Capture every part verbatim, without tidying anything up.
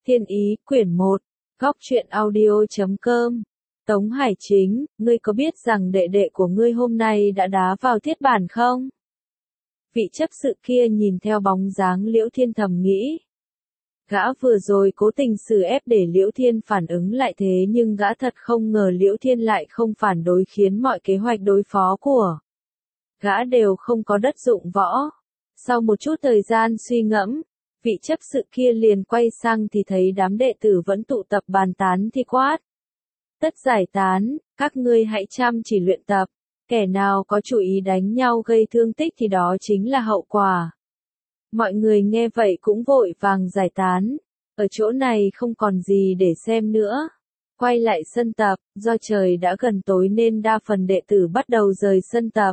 Thiên Ý, quyển một, Góc truyện audio chấm com. Tống Hải Chính, ngươi có biết rằng đệ đệ của ngươi hôm nay đã đá vào thiết bản không? Vị chấp sự kia nhìn theo bóng dáng Liễu Thiên thầm nghĩ. Gã vừa rồi cố tình xử ép để Liễu Thiên phản ứng lại thế nhưng gã thật không ngờ Liễu Thiên lại không phản đối khiến mọi kế hoạch đối phó của gã đều không có đất dụng võ. Sau một chút thời gian suy ngẫm, vị chấp sự kia liền quay sang thì thấy đám đệ tử vẫn tụ tập bàn tán thì quát. Tất giải tán, các ngươi hãy chăm chỉ luyện tập, kẻ nào có chủ ý đánh nhau gây thương tích thì đó chính là hậu quả. Mọi người nghe vậy cũng vội vàng giải tán, ở chỗ này không còn gì để xem nữa. Quay lại sân tập, do trời đã gần tối nên đa phần đệ tử bắt đầu rời sân tập.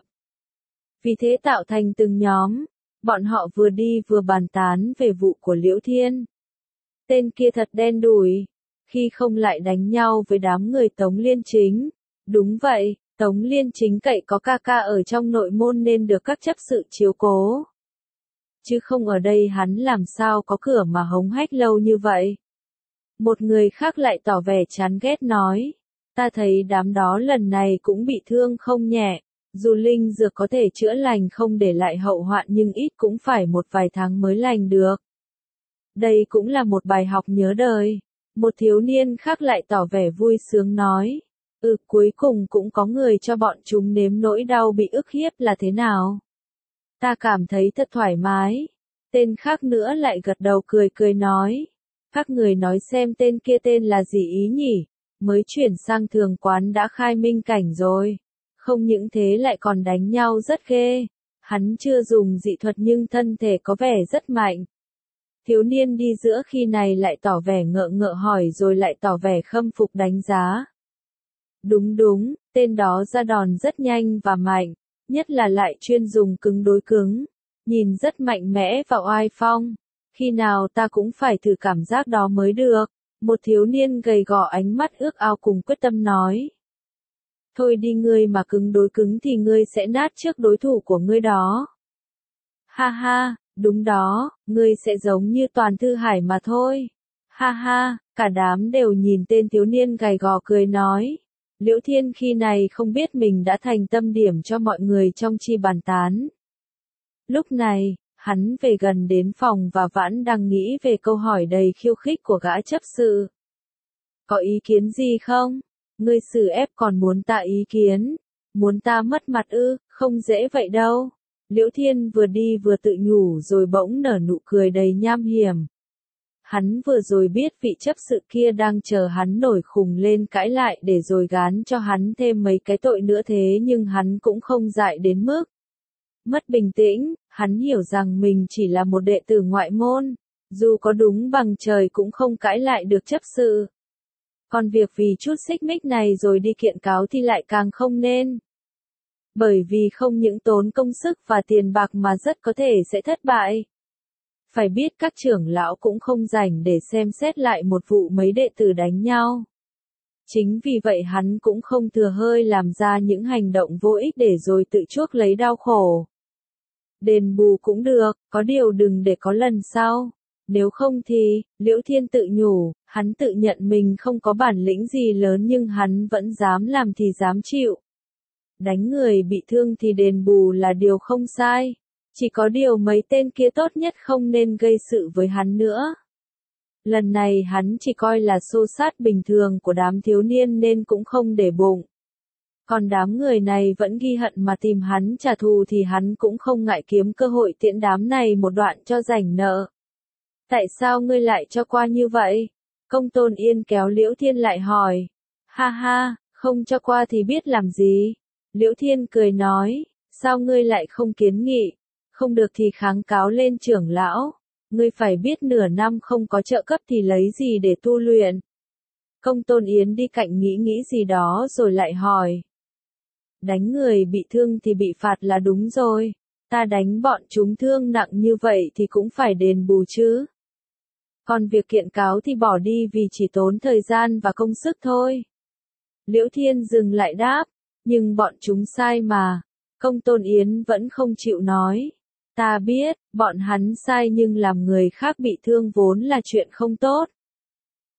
Vì thế tạo thành từng nhóm, bọn họ vừa đi vừa bàn tán về vụ của Liễu Thiên. Tên kia thật đen đủi, khi không lại đánh nhau với đám người Tống Liên Chính. Đúng vậy, Tống Liên Chính cậy có ca ca ở trong nội môn nên được các chấp sự chiếu cố. Chứ không ở đây hắn làm sao có cửa mà hống hách lâu như vậy. Một người khác lại tỏ vẻ chán ghét nói, ta thấy đám đó lần này cũng bị thương không nhẹ. Dù linh dược có thể chữa lành không để lại hậu hoạn nhưng ít cũng phải một vài tháng mới lành được. Đây cũng là một bài học nhớ đời. Một thiếu niên khác lại tỏ vẻ vui sướng nói. Ừ, cuối cùng cũng có người cho bọn chúng nếm nỗi đau bị ức hiếp là thế nào. Ta cảm thấy thật thoải mái. Tên khác nữa lại gật đầu cười cười nói. Các người nói xem tên kia tên là gì ý nhỉ? Mới chuyển sang thường quán đã khai minh cảnh rồi. Không những thế lại còn đánh nhau rất ghê. Hắn chưa dùng dị thuật nhưng thân thể có vẻ rất mạnh. Thiếu niên đi giữa khi này lại tỏ vẻ ngợ ngợ hỏi rồi lại tỏ vẻ khâm phục đánh giá. Đúng đúng, tên đó ra đòn rất nhanh và mạnh, nhất là lại chuyên dùng cứng đối cứng. Nhìn rất mạnh mẽ và oai phong. Khi nào ta cũng phải thử cảm giác đó mới được. Một thiếu niên gầy gò ánh mắt ước ao cùng quyết tâm nói. Thôi đi ngươi mà cứng đối cứng thì ngươi sẽ nát trước đối thủ của ngươi đó. Ha ha, đúng đó, ngươi sẽ giống như Toàn Thư Hải mà thôi. Ha ha, cả đám đều nhìn tên thiếu niên gầy gò cười nói. Liễu Thiên khi này không biết mình đã thành tâm điểm cho mọi người trong chi bàn tán. Lúc này, hắn về gần đến phòng và vẫn đang nghĩ về câu hỏi đầy khiêu khích của gã chấp sự. Có ý kiến gì không? Ngươi xử ép còn muốn ta ý kiến, muốn ta mất mặt ư, không dễ vậy đâu. Liễu Thiên vừa đi vừa tự nhủ rồi bỗng nở nụ cười đầy nham hiểm. Hắn vừa rồi biết vị chấp sự kia đang chờ hắn nổi khùng lên cãi lại để rồi gán cho hắn thêm mấy cái tội nữa thế nhưng hắn cũng không dại đến mức mất bình tĩnh, hắn hiểu rằng mình chỉ là một đệ tử ngoại môn, dù có đúng bằng trời cũng không cãi lại được chấp sự. Còn việc vì chút xích mích này rồi đi kiện cáo thì lại càng không nên. Bởi vì không những tốn công sức và tiền bạc mà rất có thể sẽ thất bại. Phải biết các trưởng lão cũng không rảnh để xem xét lại một vụ mấy đệ tử đánh nhau. Chính vì vậy hắn cũng không thừa hơi làm ra những hành động vô ích để rồi tự chuốc lấy đau khổ. Đền bù cũng được, có điều đừng để có lần sau. Nếu không thì, Liễu Thiên tự nhủ, hắn tự nhận mình không có bản lĩnh gì lớn nhưng hắn vẫn dám làm thì dám chịu. Đánh người bị thương thì đền bù là điều không sai. Chỉ có điều mấy tên kia tốt nhất không nên gây sự với hắn nữa. Lần này hắn chỉ coi là xô xát bình thường của đám thiếu niên nên cũng không để bụng. Còn đám người này vẫn ghi hận mà tìm hắn trả thù thì hắn cũng không ngại kiếm cơ hội tiễn đám này một đoạn cho rảnh nợ. Tại sao ngươi lại cho qua như vậy? Công Tôn Yên kéo Liễu Thiên lại hỏi. Ha ha, không cho qua thì biết làm gì? Liễu Thiên cười nói, sao ngươi lại không kiến nghị? Không được thì kháng cáo lên trưởng lão. Ngươi phải biết nửa năm không có trợ cấp thì lấy gì để tu luyện? Công Tôn Yến đi cạnh nghĩ nghĩ gì đó rồi lại hỏi. Đánh người bị thương thì bị phạt là đúng rồi. Ta đánh bọn chúng thương nặng như vậy thì cũng phải đền bù chứ. Còn việc kiện cáo thì bỏ đi vì chỉ tốn thời gian và công sức thôi. Liễu Thiên dừng lại đáp, nhưng bọn chúng sai mà. Công Tôn Yến vẫn không chịu nói. Ta biết, bọn hắn sai nhưng làm người khác bị thương vốn là chuyện không tốt.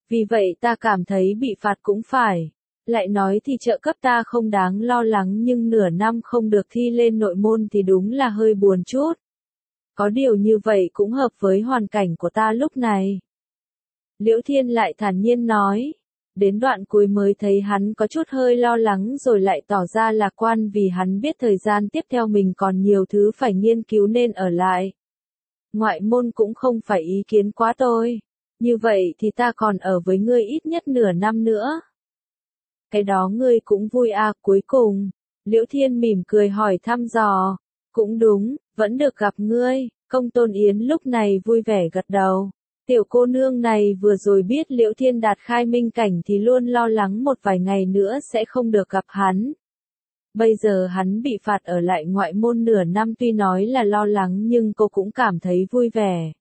Vì vậy ta cảm thấy bị phạt cũng phải. Lại nói thì trợ cấp ta không đáng lo lắng nhưng nửa năm không được thi lên nội môn thì đúng là hơi buồn chút. Có điều như vậy cũng hợp với hoàn cảnh của ta lúc này. Liễu Thiên lại thản nhiên nói. Đến đoạn cuối mới thấy hắn có chút hơi lo lắng rồi lại tỏ ra lạc quan vì hắn biết thời gian tiếp theo mình còn nhiều thứ phải nghiên cứu nên ở lại. Ngoại môn cũng không phải ý kiến quá tôi. Như vậy thì ta còn ở với ngươi ít nhất nửa năm nữa. Cái đó ngươi cũng vui à, cuối cùng. Liễu Thiên mỉm cười hỏi thăm dò. Cũng đúng, vẫn được gặp ngươi. Công Tôn Yến lúc này vui vẻ gật đầu. Tiểu cô nương này vừa rồi biết Liễu Thiên đạt khai minh cảnh thì luôn lo lắng một vài ngày nữa sẽ không được gặp hắn. Bây giờ hắn bị phạt ở lại ngoại môn nửa năm tuy nói là lo lắng nhưng cô cũng cảm thấy vui vẻ.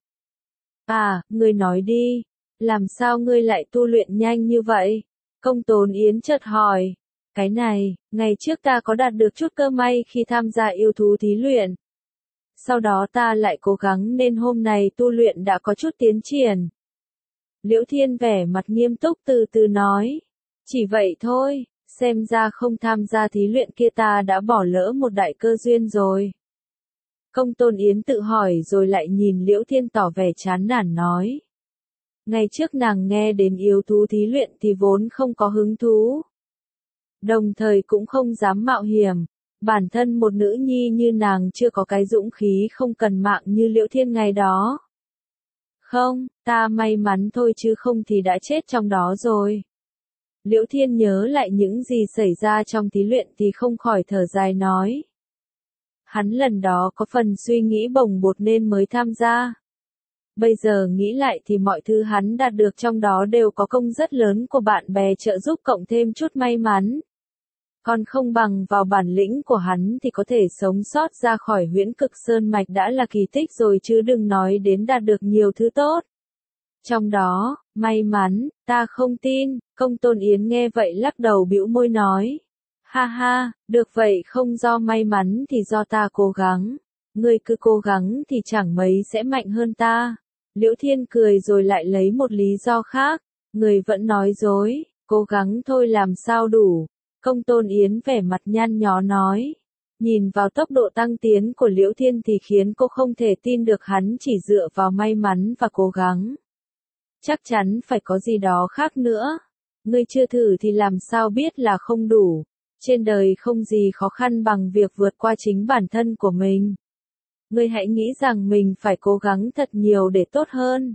À, ngươi nói đi, làm sao ngươi lại tu luyện nhanh như vậy? Công Tôn Yến chợt hỏi. Cái này, ngày trước ta có đạt được chút cơ may khi tham gia yêu thú thí luyện. Sau đó ta lại cố gắng nên hôm nay tu luyện đã có chút tiến triển. Liễu Thiên vẻ mặt nghiêm túc từ từ nói. Chỉ vậy thôi, xem ra không tham gia thí luyện kia ta đã bỏ lỡ một đại cơ duyên rồi. Công Tôn Yến tự hỏi rồi lại nhìn Liễu Thiên tỏ vẻ chán nản nói. Ngày trước nàng nghe đến yêu thú thí luyện thì vốn không có hứng thú. Đồng thời cũng không dám mạo hiểm. Bản thân một nữ nhi như nàng chưa có cái dũng khí không cần mạng như Liễu Thiên ngày đó. Không, ta may mắn thôi chứ không thì đã chết trong đó rồi. Liễu Thiên nhớ lại những gì xảy ra trong thí luyện thì không khỏi thở dài nói. Hắn lần đó có phần suy nghĩ bồng bột nên mới tham gia. Bây giờ nghĩ lại thì mọi thứ hắn đạt được trong đó đều có công rất lớn của bạn bè trợ giúp cộng thêm chút may mắn. Còn không bằng vào bản lĩnh của hắn thì có thể sống sót ra khỏi huyễn cực sơn mạch đã là kỳ tích rồi chứ đừng nói đến đạt được nhiều thứ tốt. Trong đó, may mắn, ta không tin, Công Tôn Yến nghe vậy lắc đầu bĩu môi nói. Ha ha, được vậy không do may mắn thì do ta cố gắng. Ngươi cứ cố gắng thì chẳng mấy sẽ mạnh hơn ta. Liễu Thiên cười rồi lại lấy một lý do khác. Người vẫn nói dối, cố gắng thôi làm sao đủ. Công Tôn Yến vẻ mặt nhăn nhó nói. Nhìn vào tốc độ tăng tiến của Liễu Thiên thì khiến cô không thể tin được hắn chỉ dựa vào may mắn và cố gắng. Chắc chắn phải có gì đó khác nữa. Ngươi chưa thử thì làm sao biết là không đủ. Trên đời không gì khó khăn bằng việc vượt qua chính bản thân của mình. Ngươi hãy nghĩ rằng mình phải cố gắng thật nhiều để tốt hơn.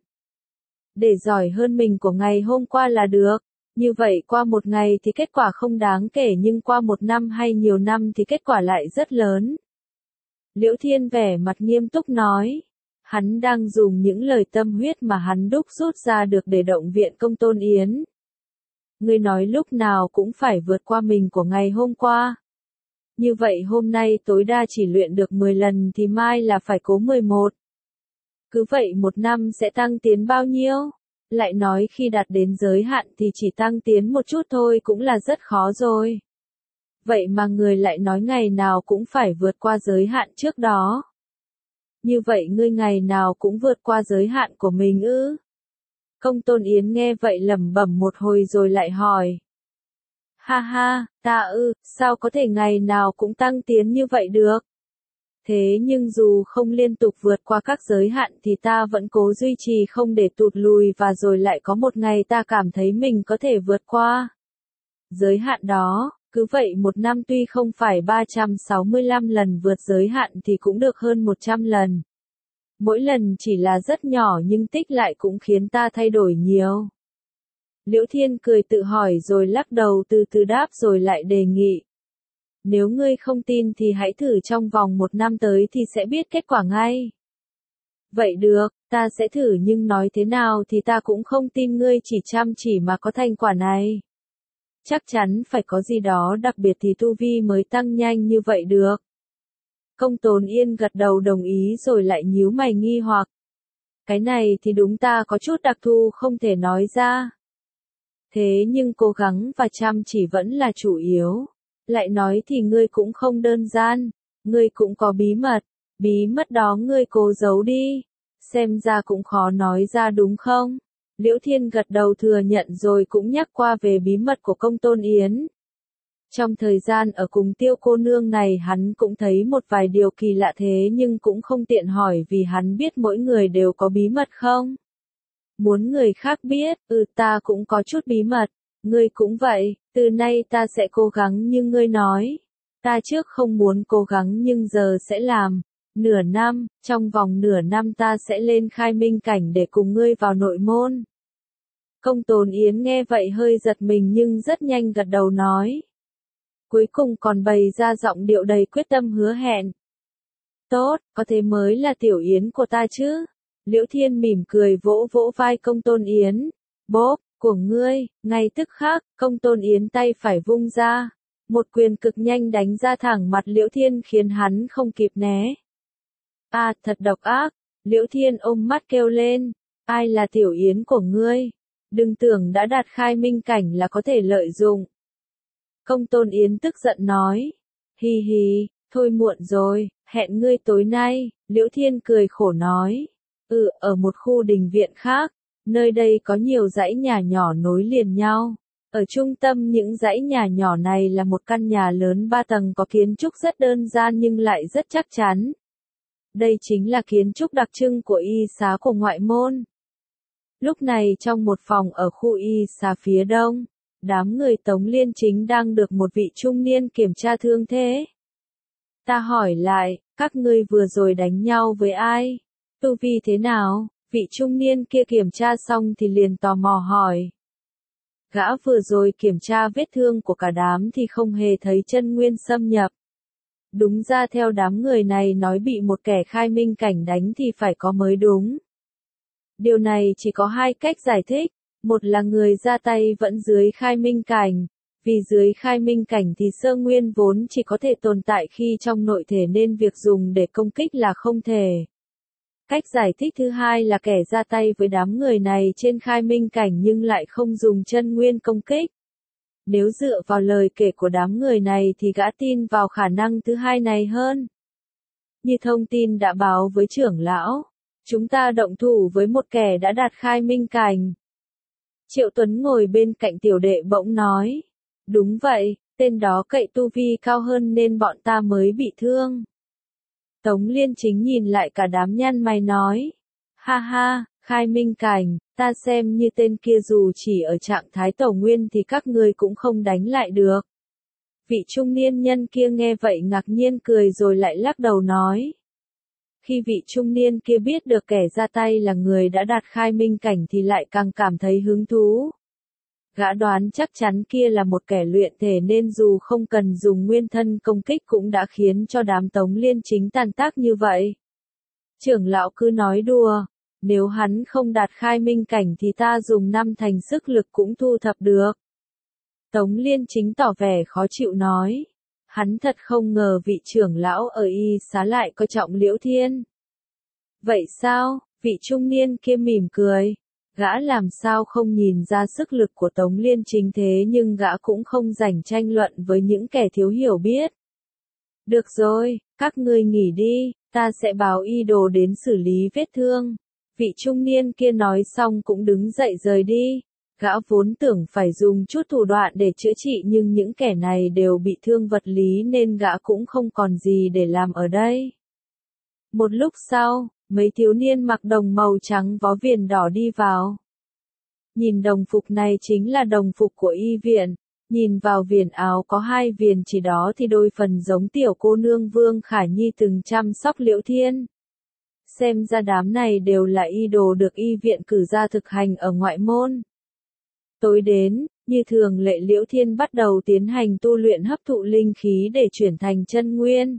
Để giỏi hơn mình của ngày hôm qua là được. Như vậy qua một ngày thì kết quả không đáng kể nhưng qua một năm hay nhiều năm thì kết quả lại rất lớn. Liễu Thiên vẻ mặt nghiêm túc nói. Hắn đang dùng những lời tâm huyết mà hắn đúc rút ra được để động viện Công Tôn Yến. Ngươi nói lúc nào cũng phải vượt qua mình của ngày hôm qua. Như vậy hôm nay tối đa chỉ luyện được mười lần thì mai là phải cố mười một. Cứ vậy một năm sẽ tăng tiến bao nhiêu? Lại nói khi đạt đến giới hạn thì chỉ tăng tiến một chút thôi cũng là rất khó rồi. Vậy mà người lại nói ngày nào cũng phải vượt qua giới hạn trước đó. Như vậy ngươi ngày nào cũng vượt qua giới hạn của mình ư? Công Tôn Yến nghe vậy lẩm bẩm một hồi rồi lại hỏi. Ha ha, ta ư, sao có thể ngày nào cũng tăng tiến như vậy được? Thế nhưng dù không liên tục vượt qua các giới hạn thì ta vẫn cố duy trì không để tụt lùi và rồi lại có một ngày ta cảm thấy mình có thể vượt qua giới hạn đó. Cứ vậy một năm tuy không phải ba trăm sáu mươi lăm lần vượt giới hạn thì cũng được hơn một trăm lần. Mỗi lần chỉ là rất nhỏ nhưng tích lại cũng khiến ta thay đổi nhiều. Liễu Thiên cười tự hỏi rồi lắc đầu từ từ đáp rồi lại đề nghị. Nếu ngươi không tin thì hãy thử trong vòng một năm tới thì sẽ biết kết quả ngay. Vậy được, ta sẽ thử nhưng nói thế nào thì ta cũng không tin ngươi chỉ chăm chỉ mà có thành quả này. Chắc chắn phải có gì đó đặc biệt thì tu vi mới tăng nhanh như vậy được. Công Tôn Yên gật đầu đồng ý rồi lại nhíu mày nghi hoặc. Cái này thì đúng ta có chút đặc thù không thể nói ra. Thế nhưng cố gắng và chăm chỉ vẫn là chủ yếu. Lại nói thì ngươi cũng không đơn giản, ngươi cũng có bí mật, bí mật đó ngươi cố giấu đi, xem ra cũng khó nói ra đúng không? Liễu Thiên gật đầu thừa nhận rồi cũng nhắc qua về bí mật của Công Tôn Yến. Trong thời gian ở cùng Tiêu cô nương này hắn cũng thấy một vài điều kỳ lạ thế nhưng cũng không tiện hỏi vì hắn biết mỗi người đều có bí mật không. Muốn người khác biết, ừ ta cũng có chút bí mật, ngươi cũng vậy, từ nay ta sẽ cố gắng như ngươi nói. Ta trước không muốn cố gắng nhưng giờ sẽ làm. Nửa năm, trong vòng nửa năm ta sẽ lên khai minh cảnh để cùng ngươi vào nội môn. Công Tôn Yến nghe vậy hơi giật mình nhưng rất nhanh gật đầu nói. Cuối cùng còn bày ra giọng điệu đầy quyết tâm hứa hẹn. Tốt, có thế mới là Tiểu Yến của ta chứ. Liễu Thiên mỉm cười vỗ vỗ vai Công Tôn Yến. Bốp, của ngươi, ngay tức khắc, Công Tôn Yến tay phải vung ra. Một quyền cực nhanh đánh ra thẳng mặt Liễu Thiên khiến hắn không kịp né. À, thật độc ác. Liễu Thiên ôm mắt kêu lên. Ai là Tiểu Yến của ngươi? Đừng tưởng đã đạt khai minh cảnh là có thể lợi dụng. Công Tôn Yến tức giận nói. Hi hi, thôi muộn rồi, hẹn ngươi tối nay. Liễu Thiên cười khổ nói. Ừ, ở một khu đình viện khác. Nơi đây có nhiều dãy nhà nhỏ nối liền nhau. Ở trung tâm những dãy nhà nhỏ này là một căn nhà lớn ba tầng có kiến trúc rất đơn giản nhưng lại rất chắc chắn. Đây chính là kiến trúc đặc trưng của y xá của ngoại môn. Lúc này trong một phòng ở khu y xá phía đông, đám người Tống Liên Chính đang được một vị trung niên kiểm tra thương thế. Ta hỏi lại, các ngươi vừa rồi đánh nhau với ai? Tu vi thế nào? Vị trung niên kia kiểm tra xong thì liền tò mò hỏi. Gã vừa rồi kiểm tra vết thương của cả đám thì không hề thấy chân nguyên xâm nhập. Đúng ra theo đám người này nói bị một kẻ khai minh cảnh đánh thì phải có mới đúng. Điều này chỉ có hai cách giải thích, một là người ra tay vẫn dưới khai minh cảnh, vì dưới khai minh cảnh thì sơ nguyên vốn chỉ có thể tồn tại khi trong nội thể nên việc dùng để công kích là không thể. Cách giải thích thứ hai là kẻ ra tay với đám người này trên khai minh cảnh nhưng lại không dùng chân nguyên công kích. Nếu dựa vào lời kể của đám người này thì gã tin vào khả năng thứ hai này hơn. Như thông tin đã báo với trưởng lão, chúng ta động thủ với một kẻ đã đạt khai minh cảnh. Triệu Tuấn ngồi bên cạnh tiểu đệ bỗng nói. Đúng vậy, tên đó cậy tu vi cao hơn nên bọn ta mới bị thương. Tống Liên Chính nhìn lại cả đám nhăn mày nói. Ha ha, khai minh cảnh, ta xem như tên kia dù chỉ ở trạng thái tổ nguyên thì các ngươi cũng không đánh lại được. Vị trung niên nhân kia nghe vậy ngạc nhiên cười rồi lại lắc đầu nói. Khi vị trung niên kia biết được kẻ ra tay là người đã đạt khai minh cảnh thì lại càng cảm thấy hứng thú. Gã đoán chắc chắn kia là một kẻ luyện thể nên dù không cần dùng nguyên thân công kích cũng đã khiến cho đám Tống Liên Chính tàn tác như vậy. Trưởng lão cứ nói đùa, nếu hắn không đạt khai minh cảnh thì ta dùng năm thành sức lực cũng thu thập được. Tống Liên Chính tỏ vẻ khó chịu nói. Hắn thật không ngờ vị trưởng lão ở y xá lại coi trọng Liễu Thiên. Vậy sao? Vị trung niên kia mỉm cười. Gã làm sao không nhìn ra sức lực của Tống Liên Chính thế nhưng gã cũng không rảnh tranh luận với những kẻ thiếu hiểu biết. Được rồi, các ngươi nghỉ đi, ta sẽ báo y đồ đến xử lý vết thương. Vị trung niên kia nói xong cũng đứng dậy rời đi. Gã vốn tưởng phải dùng chút thủ đoạn để chữa trị nhưng những kẻ này đều bị thương vật lý nên gã cũng không còn gì để làm ở đây. Một lúc sau, mấy thiếu niên mặc đồng màu trắng vó viền đỏ đi vào. Nhìn đồng phục này chính là đồng phục của y viện, nhìn vào viền áo có hai viền chỉ đó thì đôi phần giống tiểu cô nương Vương Khả Nhi từng chăm sóc Liễu Thiên. Xem ra đám này đều là y đồ được y viện cử ra thực hành ở ngoại môn. Tối đến, như thường lệ Liễu Thiên bắt đầu tiến hành tu luyện hấp thụ linh khí để chuyển thành chân nguyên.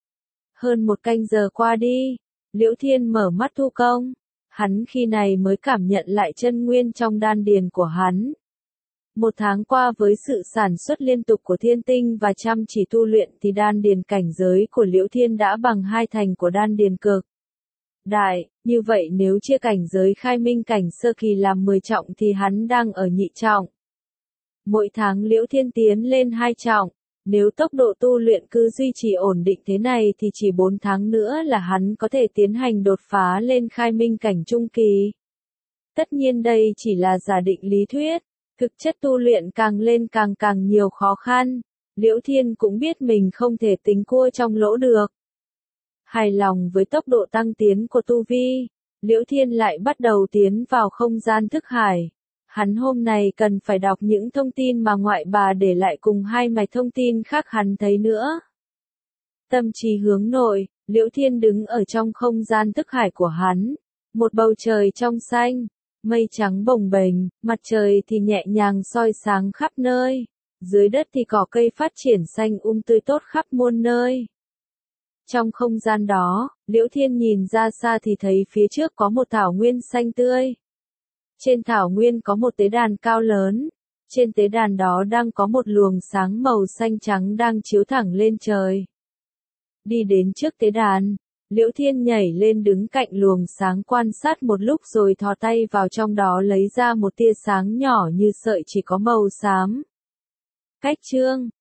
Hơn một canh giờ qua đi, Liễu Thiên mở mắt thu công, hắn khi này mới cảm nhận lại chân nguyên trong đan điền của hắn. Một tháng qua với sự sản xuất liên tục của thiên tinh và chăm chỉ tu luyện thì đan điền cảnh giới của Liễu Thiên đã bằng hai thành của đan điền cực đại, như vậy nếu chia cảnh giới khai minh cảnh sơ kỳ làm mười trọng thì hắn đang ở nhị trọng. Mỗi tháng Liễu Thiên tiến lên hai trọng, nếu tốc độ tu luyện cứ duy trì ổn định thế này thì chỉ bốn tháng nữa là hắn có thể tiến hành đột phá lên khai minh cảnh trung kỳ. Tất nhiên đây chỉ là giả định lý thuyết, thực chất tu luyện càng lên càng càng nhiều khó khăn, Liễu Thiên cũng biết mình không thể tính cua trong lỗ được. Hài lòng với tốc độ tăng tiến của tu vi, Liễu Thiên lại bắt đầu tiến vào không gian thức hải. Hắn hôm nay cần phải đọc những thông tin mà ngoại bà để lại cùng hai mạch thông tin khác hắn thấy nữa. Tâm trí hướng nội, Liễu Thiên đứng ở trong không gian thức hải của hắn. Một bầu trời trong xanh, mây trắng bồng bềnh, mặt trời thì nhẹ nhàng soi sáng khắp nơi. Dưới đất thì cỏ cây phát triển xanh um tươi tốt khắp muôn nơi. Trong không gian đó, Liễu Thiên nhìn ra xa thì thấy phía trước có một thảo nguyên xanh tươi. Trên thảo nguyên có một tế đàn cao lớn. Trên tế đàn đó đang có một luồng sáng màu xanh trắng đang chiếu thẳng lên trời. Đi đến trước tế đàn, Liễu Thiên nhảy lên đứng cạnh luồng sáng quan sát một lúc rồi thò tay vào trong đó lấy ra một tia sáng nhỏ như sợi chỉ có màu xám. Cách chương